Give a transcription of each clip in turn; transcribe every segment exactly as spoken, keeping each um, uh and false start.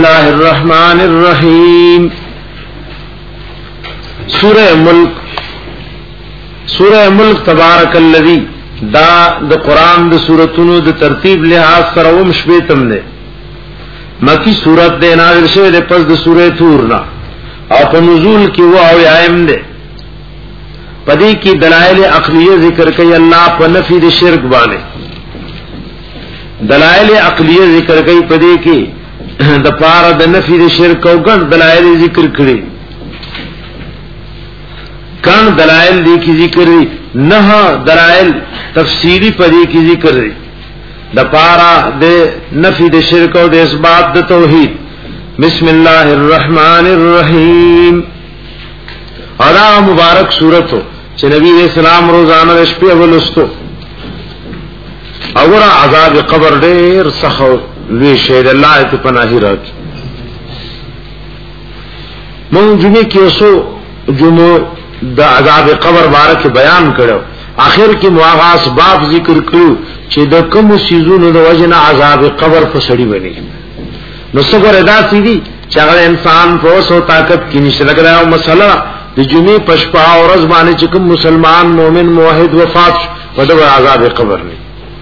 الله الرحمن الرحیم. سورہ ملک سورہ ملک تبارک الذی دا د قران د سوراتونو د ترتیب لحاظ سره وم شپیتم ده مکی سورت ده نازل شوه د پس د سورہ تور نا او په نزول کې و او ایم ده پدې کې دلائل عقلیه ذکر کوي الله په نفي د شرک باندې دلائل عقلیه ذکر کوي پدې کې د پاره د نفي د شرک او ګڼ دلائل ذکر کړي کان دلائل دی کی ذکر نه دلائل تفصیلی پدې کی ذکر د پارا د نفی د شرک او د اثبات د توحید. بسم الله الرحمن الرحیم. ادا مبارک سورۃ چې نبی اسلام روزانه شپه ولستو اور عذاب قبر ډیر سخو لوی شه د الله ته پناهی راځي. مونږ جمعه کې اوسو جمعه د عذاب قبر بارے بیان کړو اخر کې مواغاس باب ذکر کړو چې د کوم سيزونو د وجنه عذاب قبر په سړی بني نو څنګه ادا سيدي چې هغه انسان په اوسو طاقت کې نشته لګراو مسله د جمعې پښپا او ورځ باندې چې کوم مسلمان مؤمن موحد وفات په د عذاب قبر نه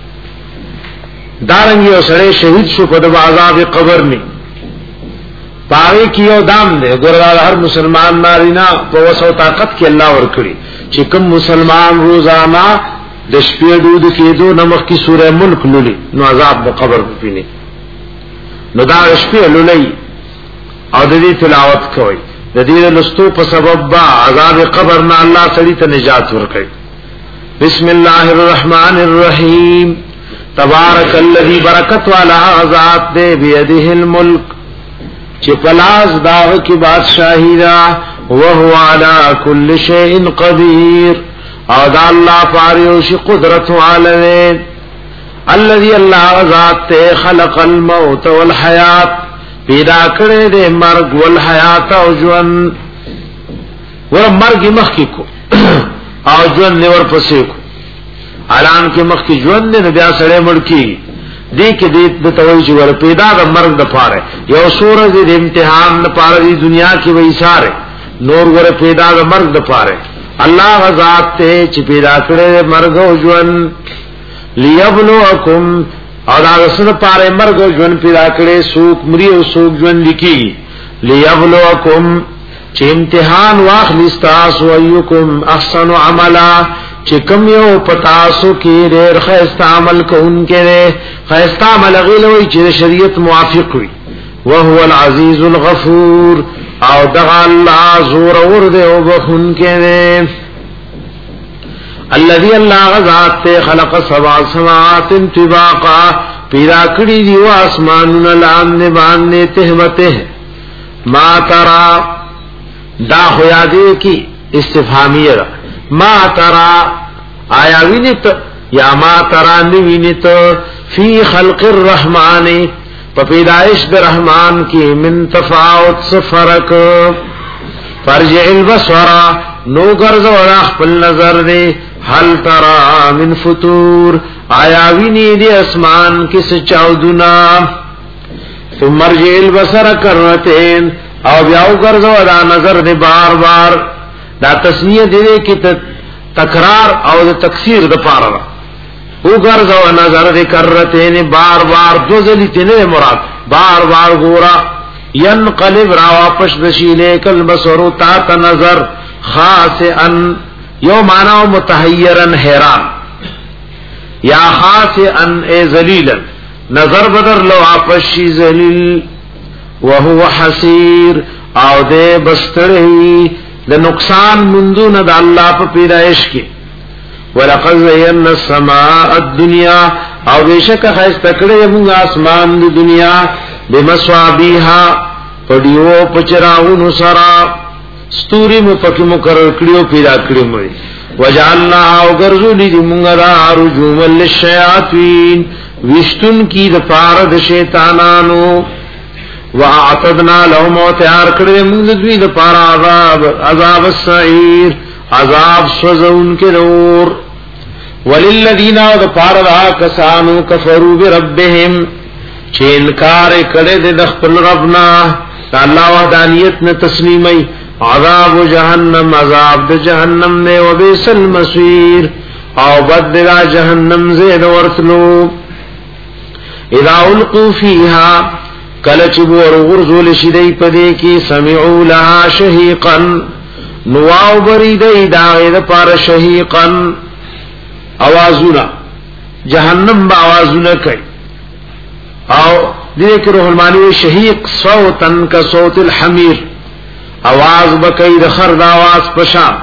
دارنګ یو سړی شهید شو په د عذاب قبر نه پاوی کیو دام دے ګورل هر مسلمان نارینا په وسو طاقت کې الله ور کړی چې کوم مسلمان روزانه د شپې دود کېدو نمخ کی سوره ملک لولي نو عذاب د قبر پینې نو دا شپې لولي او د دې تلاوت کوي د دې لستو په سبب با عذاب قبر نه الله سړي ته نجات ورکړي. بسم الله الرحمن الرحیم. تبارک الذی برکت والا ذات دے بيده الملک چې پلاس داغ کی بادشاہی دا وهو على كل شيء قدير او دا الله پاریوش قدرت والے الذي الله ذات خلق الموت والحیات پیدا کړی دې مرګ والحیات او ژوند ور مرګ مخکې کو او ژوند نور پسې کو اعلان کې مخکې ژوند نه بیا سره مړ کی دی کې دې د توي چې ور پیدا د مرګ د پاره یو سورې د امتحان د پاره د دنیا کې وې ساره نور ور پیدا د مرګ د پاره الله غزاد ته چې پیدا کړې مرګ او ژوند ليبلوکم او دا رسول پاره مرګ او ژوند پیدا کړې سوق مري او سوق ژوند لیکي ليبلوکم چې امتحان واخلي تاسو ايکم احسن عملا چې کوم یو پتاسو کې ډېر خیسته عمل کوونکې ده خیسته عمل غوي چې شریعت موافق وي وهو العزيز الغفور او دغه الله زور اور ده او بخونکې ده الذي الله ذات خلق سبع سماوات طباقا پیدا کړی دی اسمانونه لاندې باندې تهمته ما ترى دا هویا دی کی استفهامیه ما ترى آیا وینت یا ما ترى نوینت فی خلق الرحمن په پیدائش د رحمان کې من تفاوت سفرک فرجع البصر نو ګرځو خپل نظر دی هل ترى من فطور آیا ویني دی اسمان کې سچاودنا ثم ارجع البصر کرتين او بیا ګرځو دا نظر دی بار بار دا تسنیه دې کې تکرار او د تکثیر د پاره وګرځو نظر دې کرتين بار بار دوزلی تنه مراد بار بار ګورا ينقلب را واپس بشیله کل بصر تا نظر خاصا یو معنا متحیرا حیران یا خاصا ای ذلیلا نظر بدر لو واپس شي ذلیل وهو حسیر او دې بستړی د نقصان منذونه د الله په پیدائش کې ولقد زينا السماء الدنيا او بشک خاص تکړه موږ اسمان د دنیا بمصابيها پډیو پچراونو سرا ستوري مو پکې مقرر کړیو پیدا کړیو مې وجعلنا او غرذلی دې موږ را رجوم للشیاطین وشتن کی د پار د شیطانانو واعتدنا لهم وتعار کړې موږ دوی د پار عذاب عذاب السعیر عذاب سوزون کې نور وللذین او د پار را کسانو کفروا بربهم چې انکار کړي د خپل ربنا د الله وحدانیت نه تسلیمي عذاب جهنم عذاب د جهنم نه وبئس المصير او بدل جهنم زید ورتلو اذا القوا فيها کله چې ورغرزول شیدای پدې کې سمعوا لها شهيقا نواو بریدای دا د پار شهيقا اوازونه جهنم با اوازونه کوي او دې کې روح المانی شهيق صوتا كصوت الحمير आवाज بکئی د خر دا आवाज پشا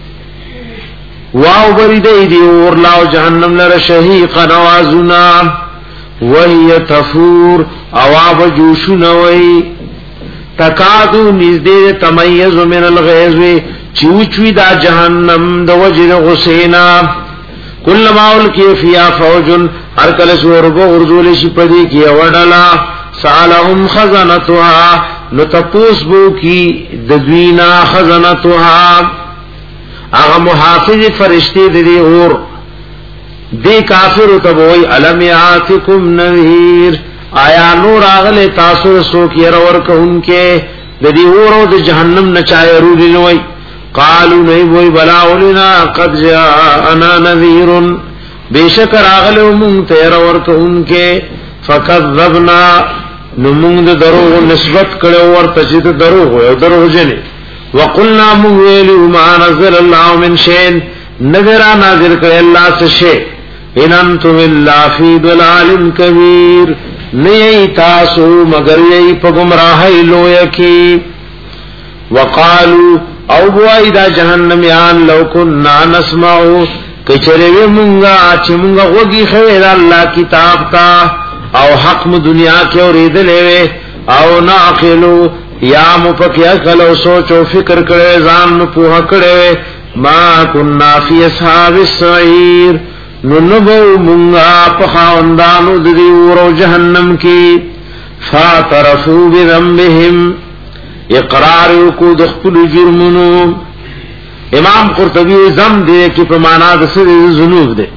واو بریدای دی اور لاو جهنم لره شهيق نوازنا وهي تفور اواب جوشنوي تکادو نزدې تميز من الغيظ چوچوي دا جهنم د وجه غسینا کلما الکی فیا فوج هر کله سوربو ورزول شي پدې کې وډلا سالهم خزنتها نتپوس بو کی ددوینا خزنتها اغا محافظ فرشتی دی اور دی کافر تبوی علم یاتکم نذیر آیا نور آغل تاثر سوک یرور کونکے دی اور او دی جہنم نچائے رو لنوی قالو نیبوی بلاولنا قد جاءنا نذیر بیشکر آغل امون تیرور کونکے فکذبنا نمونگ دروغ نسبت کرو ورطا چیت دروغ و دروغ جنی وقلنا مویلی ما نزل اللہ من شین نظرہ نازل کرے اللہ سے شے ان انتم اللہ فی دلال کبیر نئی تاسو مگر یئی پا گمراہی لو یکی وقالو او بوائی دا جہنمیان لو کننا نسمعو کچروی منگا چی منگا غوگی خیر اللہ کتاب تا او حق م دنیا کې اوریدلې او ناقلو یا مپکی عقل او سوچ او فکر کړي ځان نو په کړي ما كنا فی اصحاب السعیر نو نبو مونږه په خواندانو د دې ورو جهنم کې فاعترفوا بذنبهم اقرار کو د خپل جرمونو امام قرطبی زم دې کې په معنا د سړي ذنوب ده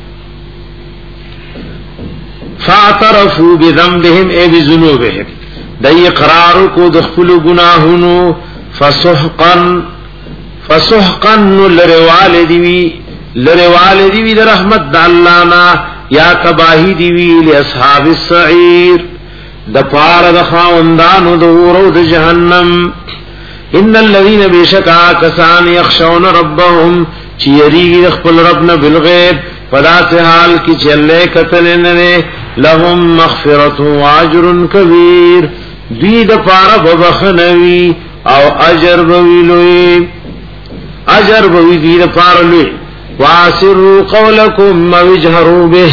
فاعترفوا بذنبهم اي بذنوبهم دای اقرار کو د خپل گناهونو فسحقا فسحقا لروالدی وی لروالدی وی د رحمت د الله نا یا تباہی دی وی لاصحاب السعیر د پار د خواندانو د ورو د جهنم ان الذين بشکا کسان یخشون ربهم چیری خپل ربنا بالغیب فلا سے حال کی چلے قتل نے لهم مغفرت واجر کبیر دید پارا ببخنوی او اجر بویلوی اجر بوی دید پارا لوی واسروا قولکم وجهروا به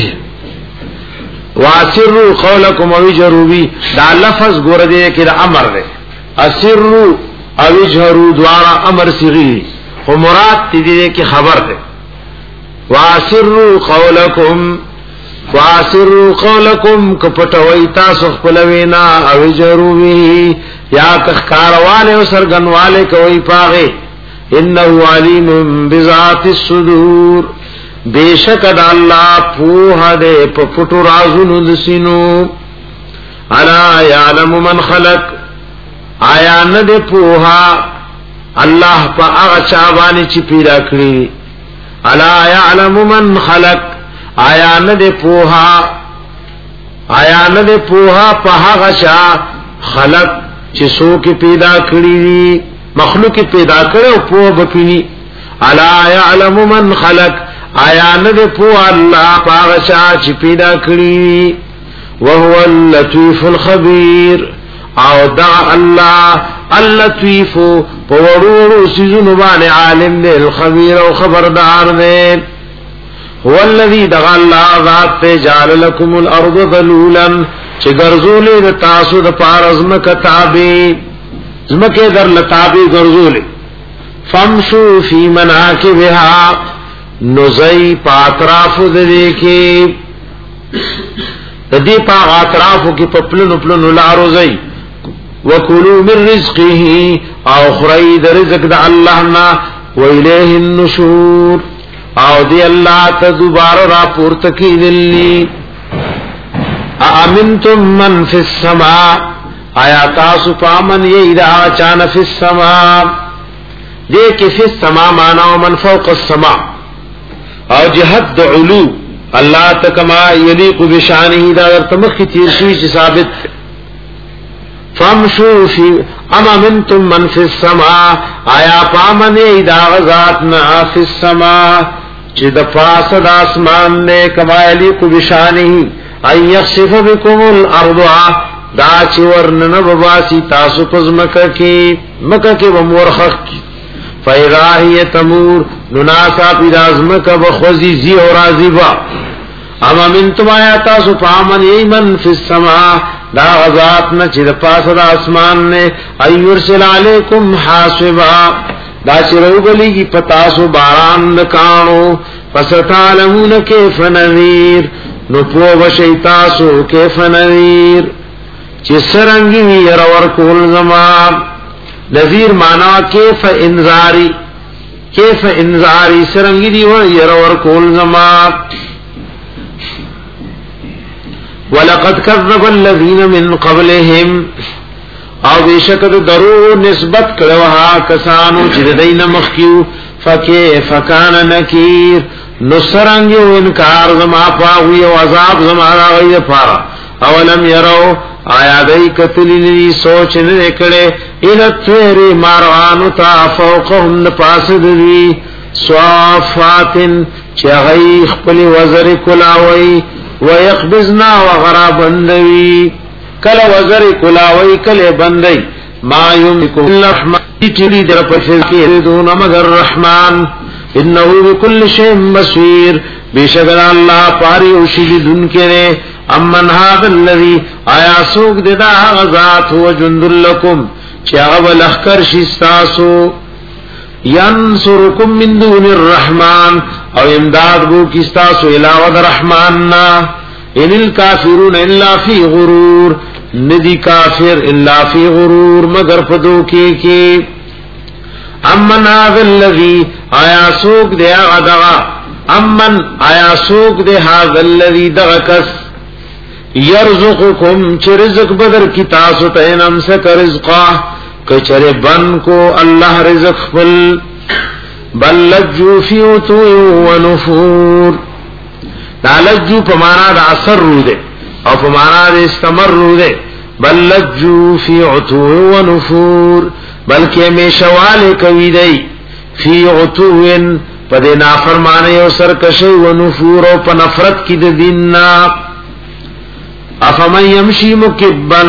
واسروا قولکم وجهروا به دا لفظ گور دے کہ دا امر دے اسروا وجهروا دوارا امر صیغی خو مراد تیدے کہ خبر دے واسروا قولکم واسروا قولکم کپټوي تاسو خپل وینا او جروي یا تخکارواله او سرګنواله کوي پاغه انه علیم بذات الصدور بیشک د الله په هده په پټو رازونو دسینو الا يعلم من خلق آیا نه ده پوها الله په هغه چا باندې چې پیدا کړی الا يعلم من خلق آیا نه ده پوها آیا نه ده پوها په هغه چا خلق چې څوک پیدا کړی مخلوق پیدا کړو په بکینی الا يعلم من خلق آیا نه ده پوها الله په هغه چا چې پیدا کړی وهو اللطيف الخبير او دا الله اللطيف په ورورو سيزونو باندې عالم دی الخبير او خبردار دی هو الذي دغ الله ذات جعل لكم الارض ذلولا چې ګرځولې د تاسو د پارزم کتابي زمکه در لتابي ګرځولې فمشوا في مناكبها نزي پاتراف دې کې د دې په اطرافو کې په پلنو پلنو لارو زي وکلوا من رزقه او خرید رزق د الله نا و الیه النشور او دی الله ته دوباره را پورته کیدلی امنتم من فی السماء آیا تاسو پامن یی دا چان فی السماء دے کہ فی السماء مانا من فوق السماء او جہد علو اللہ تکما یلیق بشانہ دا تمخ تیر شوی چ ثابت فامشو فی اما منتم من فی السماء آیا پامن یی دا ذات نا فی السماء چ د پاس د اسمان نے کما یلیق بشانہ ای یخسف بكم الارض دا چې ورننه بباسي تاسو پز مکه کې مکه کې ومورخ کی فاذا هي تمور نناسا پیدازم کا بخوزی زی اور عذبا اما من تمایا تاسو پامن ایمن فی السماء دا غزات نہ چر پاس دا اسمان نے ایرسل علیکم حاسبا دا چروگلی کی پتاسو باران نکانو فستعلمون کیف نذیر نو پو بشیتاسو کیف نذیر چی سرنگی یرور کول زمان نذیر مانا کیف انذاری کیف انذاری سرنگی دی و یرور کول زمان ولقد كذب الذين من قبلهم او بیشکت درو نسبت کروها کسانو چی دین مخیو فکیف کان نکیر نسرنگی و انکار زما پاوی و عذاب زما راغی پارا اولم یرو آیا دای کتلی لی سوچ نه کړي التویر ماروانو تا فوقهم پاس دی صافاتن چغی خپل وزر کلاوی ويقبضنا وغرابندوی کله وزر کلاوی کله بندي ما یملک الرحمن تیری در پښه کې دون مگر رحمان انه بكل شيء بصير بشکل الله پاری او شی دن کې امن هذا الذي آیا سوق ددا غزات هو جند لكم چاغ لخر شستاسو ينصركم من دون الرحمن او امداد بو کستاسو علاوه الرحمن نا ان الكافرون الا في غرور ندی کافر الا في غرور مگر پدو کی کی امن هذا الذي آیا سوق دیا غدغا امن آیا سوق دے هذا الذي دغکس یرزقکم چه رزق بدر کی تاسو تینم سک رزقا کچر بن کو اللہ رزق فل بل لجو فی عتو و نفور دا لجو پمانا دا اثر رو دے او پمانا دا استمر رو دے بل لجو فی عتو و نفور بلکہ میشوال کوی دی فی عتو پدے نافرمانے و سرکشی و نفور و پنفرت کی دیننا افمن یمشی مکبن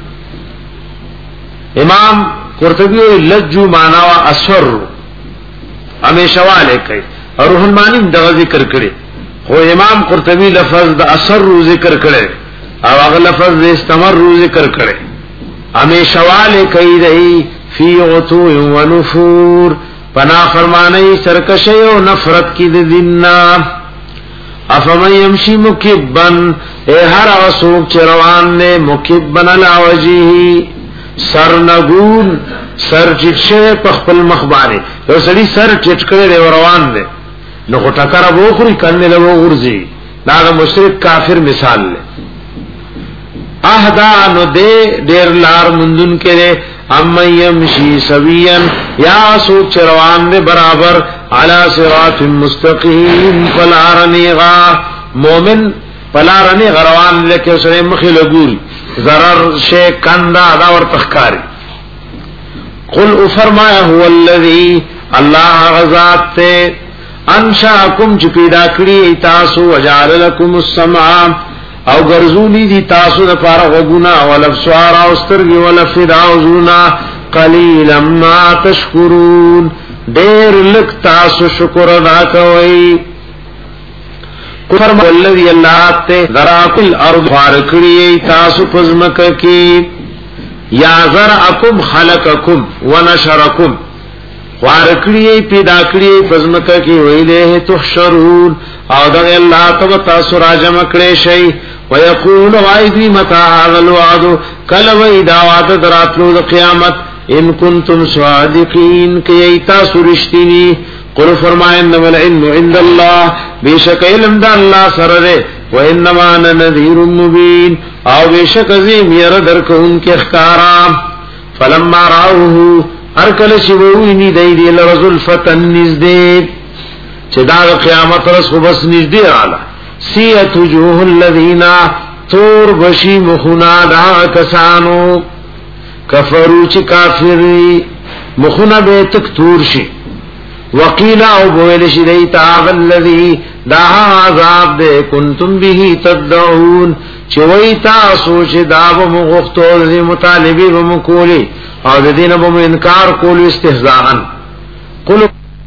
امام قرطبی لجو مانا و اسفر ہمیشہ والے کئی اور روح المانی دغا ذکر کرے خو امام قرطبی لفظ دا اسر ذکر کرے او اغا لفظ دا استمر ذکر کرے ہمیشہ والے کئی رہی فی عطو و نفور پنا فرمانے سرکشی و نفرت کی دیننا افمن یمشی مکبن اے ہر اسوک چروان نے مکبن علا وجیہی سرنگون سر چٹشے پخپل مخبانے تو سڑی سر چٹکڑے دے روان دے نو خٹکر اب اوخری کرنے لگو غرزی داغا مشرک کافر مثال لے اہدا نو دے دیر لار مندن کے دے امن یمشی سوین یا سوک چروان دے برابر علا صراط مستقیم فلارنی غا مومن فلارنی غروان لکے اسے مخی لگوری ضرر شے کندہ داور تخکاری قل افرمایا هو الذی اللہ غزات تے انشاءکم چی پیدا کری تاسو وجعل لکم السمع او گرزولی دی تاسو دپارا غگونا والابسوار اوسترگی والفدعوزونا قلیلا ما تشکرون دیر لک تاسو شکر ادا کوئی فرما والذی اللہ تے ذراک الارض فارکڑی تاسو پزمک کی یا ذرعکم خلقکم ونشرکم فارکڑی پیدا کڑی پزمک کی ویلے تحشرون او دغ اللہ تب تاسو راجم کڑے شئی ویقول وائدی متا هذا الوعد کلوی دعوات دراتلو دا قیامت ان کنتم صادقین کی تاسو رشتینی قل فرمائن نم العلم عند اللہ بیشک علم دا اللہ سر دے وانما انا نذير مبين او بشک ازم ير درکون کې اخکارا فلما راوه ارکل شوونی دی دی لرزل فتن نزدې چې دا قیامت رس خو بس نزدې رااله سیت وجوه الذین تور بشی مخنا دا کسانو کفرو چې کافری مخنا به تک تور شي وقیل او بویل شي دیتا الذی دا عذاب دے کنتم به تدعون چې وای تاسو چې دا ومغختو دې مطالبه ومکولي او د دین په انکار کول استهزاء قل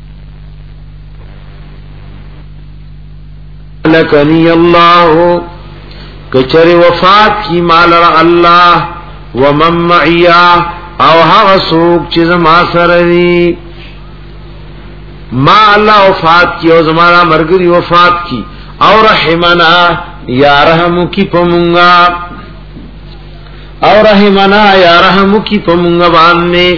لکنی الله کچره وفات کی مال را الله ومن معیا او هغه څوک چې زما سره دی ما الله وفات کی او زمارا مرګري وفات کی او رحمنا یا رحم کی پمونگا او رحمنا یا رحم کی پمونگا باندې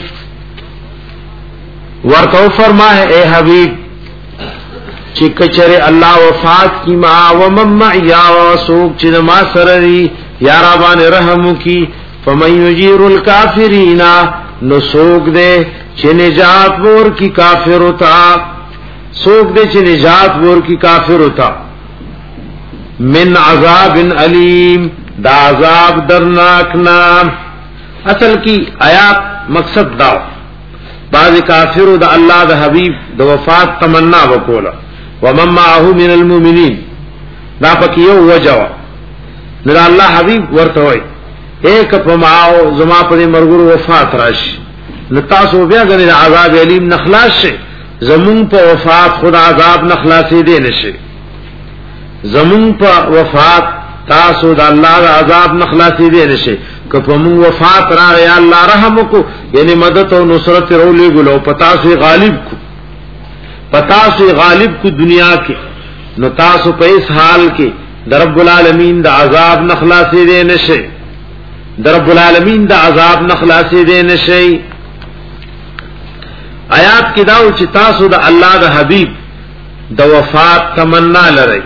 ورته فرمائے اے حبیب چې کچره الله وفات کی ما ومن معیا وسوق چې ما سره دی یا ربان رحم کی فمن یجیر الکافرین نسوق دے چې نجات ور کی کافر ہوتا سوک دے چې نجات ور کی کافر ہوتا من عذاب علیم دا عذاب درناک نام اصل کی آیات مقصد دا بعض کافر دا اللہ دا حبیب دا وفات تمنا وکولا ومن معه من المؤمنین دا پکی یو وجو ندا اللہ حبیب ورتوئی ایک پماو زما پر مرگر وفات راشی نتاسو بیا غنی عذاب علیم نخلاص شي زمون په وفات خدا عذاب نخلاصي دي نشي زمون په وفات تاسو د الله د عذاب نخلاصي دي نشي که په مون وفات را یا الله رحم کو یعنی مدد او نصرت رولې ګلو پتا سي غالب کو پتا سي غالب کو دنیا کې نو تاسو په اس حال کې در رب العالمین د عذاب نخلاصي دي نشي در رب العالمین د عذاب نخلاصي دي نشي آیات کی داو چې تاسو د الله د حبیب د وفات تمنا لرئ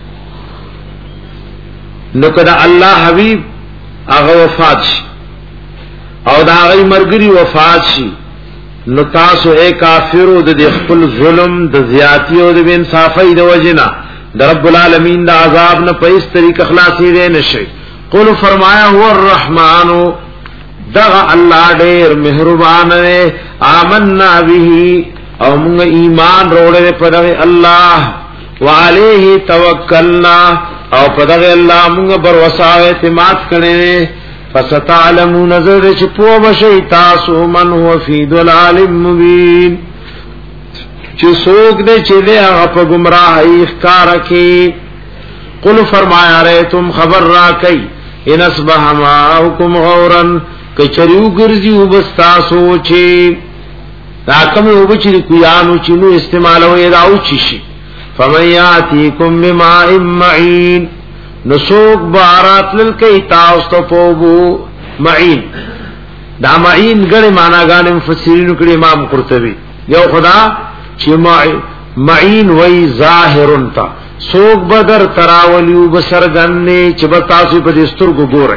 نو کدا الله حبیب هغه وفات شي او دا هغه مرګري وفات شي نو تاسو اے کافرو د خپل ظلم د زیاتی او د انصافی د وجنا د رب العالمین د عذاب نه په اس طریقه خلاصي دی نشي قل فرمایا هو الرحمن دغه الله ډېر مهربان دی آمنا به او موږ ایمان وروړل په دغه الله وعليه توکلنا او په دغه الله موږ بر وساوه اعتماد کړي فستعلمون نظر چې په وشي تاسو من هو فی ضلال مبین چې څوک دې چې له په گمراهی ښکارا کې قل فرمایا ریتم خبر را کوي ان اصبح معكم غورا کچریو ګرځي وبستا سوچي راکم وبچری کویانو چینو استعمالوي راو چشي فمیاتیکم بماء معین نسوق بارات للکی تاسو پوبو معین دا معین ګړي معنا غان مفسرین کړي امام قرطبي یو خدا چې معین وای ظاهرن تا سوق بدر تراولیو بسرګنې چې بتاسو په دستور ګورئ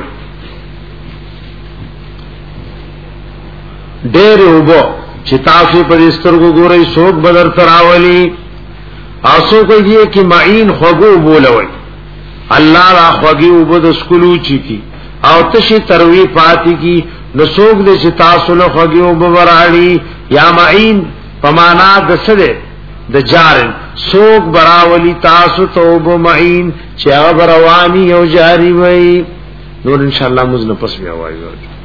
ډېر وبو چې تاسو په سترګو ګورئ څوک بدر تراولي اسو کوي چې معین خوګو بولوي الله را خوګي وبد سکولو چی کی او تشي تروي پاتې کی نو څوک دې چې تاسو له خوګي وبراړي یا معین پمانا دسده د جارن څوک براولي تاسو توب معین چې هغه رواني او جاری وي نور ان شاء الله مزنه پس بیا وایو